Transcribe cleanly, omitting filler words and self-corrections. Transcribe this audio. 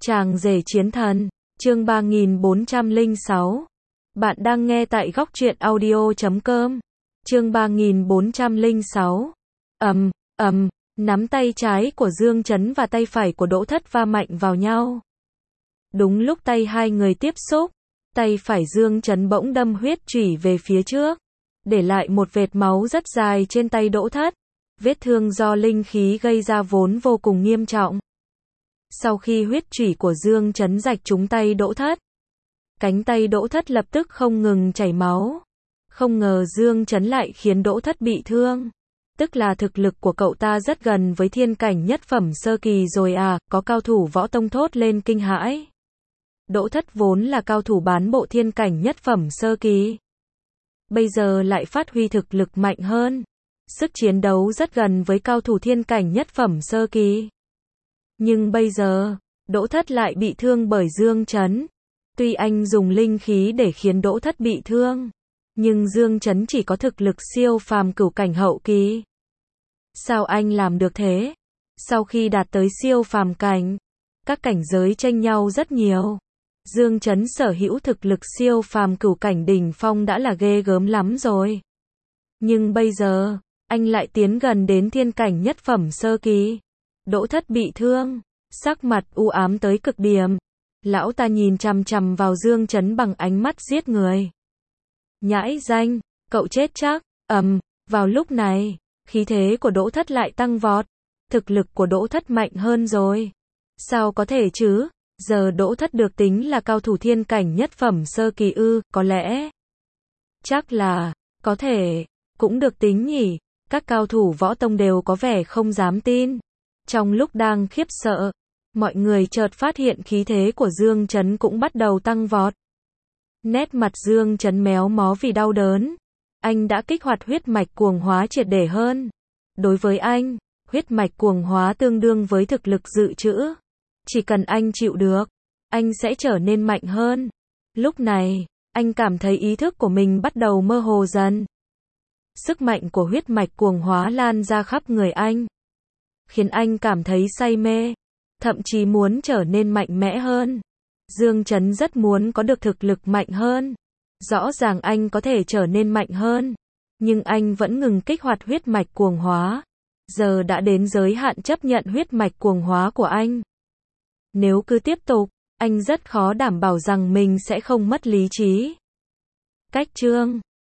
Chàng rể chiến thần, chương 3406. Bạn đang nghe tại góc truyện audio.com. Chương 3406. Nắm tay trái của Dương Chấn và tay phải của Đỗ Thất va mạnh vào nhau. Đúng lúc tay hai người tiếp xúc, tay phải Dương Chấn bỗng đâm huyết chủy về phía trước, để lại một vệt máu rất dài trên tay Đỗ Thất. Vết thương do linh khí gây ra vốn vô cùng nghiêm trọng. Sau khi huyết chủy của Dương Chấn rạch trúng tay Đỗ Thất, cánh tay Đỗ Thất lập tức không ngừng chảy máu. Không ngờ Dương Chấn lại khiến Đỗ Thất bị thương. Tức là thực lực của cậu ta rất gần với thiên cảnh nhất phẩm sơ kỳ rồi à, có cao thủ võ tông thốt lên kinh hãi. Đỗ Thất vốn là cao thủ bán bộ thiên cảnh nhất phẩm sơ kỳ. Bây giờ lại phát huy thực lực mạnh hơn. Sức chiến đấu rất gần với cao thủ thiên cảnh nhất phẩm sơ kỳ. Nhưng bây giờ, Đỗ Thất lại bị thương bởi Dương Chấn. Tuy anh dùng linh khí để khiến Đỗ Thất bị thương, nhưng Dương Chấn chỉ có thực lực siêu phàm cửu cảnh hậu kỳ. Sao anh làm được thế? Sau khi đạt tới siêu phàm cảnh, các cảnh giới tranh nhau rất nhiều. Dương Chấn sở hữu thực lực siêu phàm cửu cảnh đỉnh phong đã là ghê gớm lắm rồi. Nhưng bây giờ, anh lại tiến gần đến thiên cảnh nhất phẩm sơ kỳ. Đỗ Thất bị thương, sắc mặt u ám tới cực điểm. Lão ta nhìn chằm chằm vào Dương Chấn bằng ánh mắt giết người. Nhãi danh, cậu chết chắc. Vào lúc này, khí thế của Đỗ Thất lại tăng vọt. Thực lực của Đỗ Thất mạnh hơn rồi. Sao có thể chứ? Giờ Đỗ Thất được tính là cao thủ thiên cảnh nhất phẩm sơ kỳ ư, có lẽ. Chắc là, có thể, cũng được tính nhỉ. Các cao thủ võ tông đều có vẻ không dám tin. Trong lúc đang khiếp sợ, mọi người chợt phát hiện khí thế của Dương Chấn cũng bắt đầu tăng vọt. Nét mặt Dương Chấn méo mó vì đau đớn. Anh đã kích hoạt huyết mạch cuồng hóa triệt để hơn. Đối với anh, huyết mạch cuồng hóa tương đương với thực lực dự trữ. Chỉ cần anh chịu được, anh sẽ trở nên mạnh hơn. Lúc này, anh cảm thấy ý thức của mình bắt đầu mơ hồ dần. Sức mạnh của huyết mạch cuồng hóa lan ra khắp người anh, khiến anh cảm thấy say mê, thậm chí muốn trở nên mạnh mẽ hơn. Dương Chấn rất muốn có được thực lực mạnh hơn. Rõ ràng anh có thể trở nên mạnh hơn, nhưng anh vẫn ngừng kích hoạt huyết mạch cuồng hóa. Giờ đã đến giới hạn chấp nhận huyết mạch cuồng hóa của anh. Nếu cứ tiếp tục, anh rất khó đảm bảo rằng mình sẽ không mất lý trí. Cách chương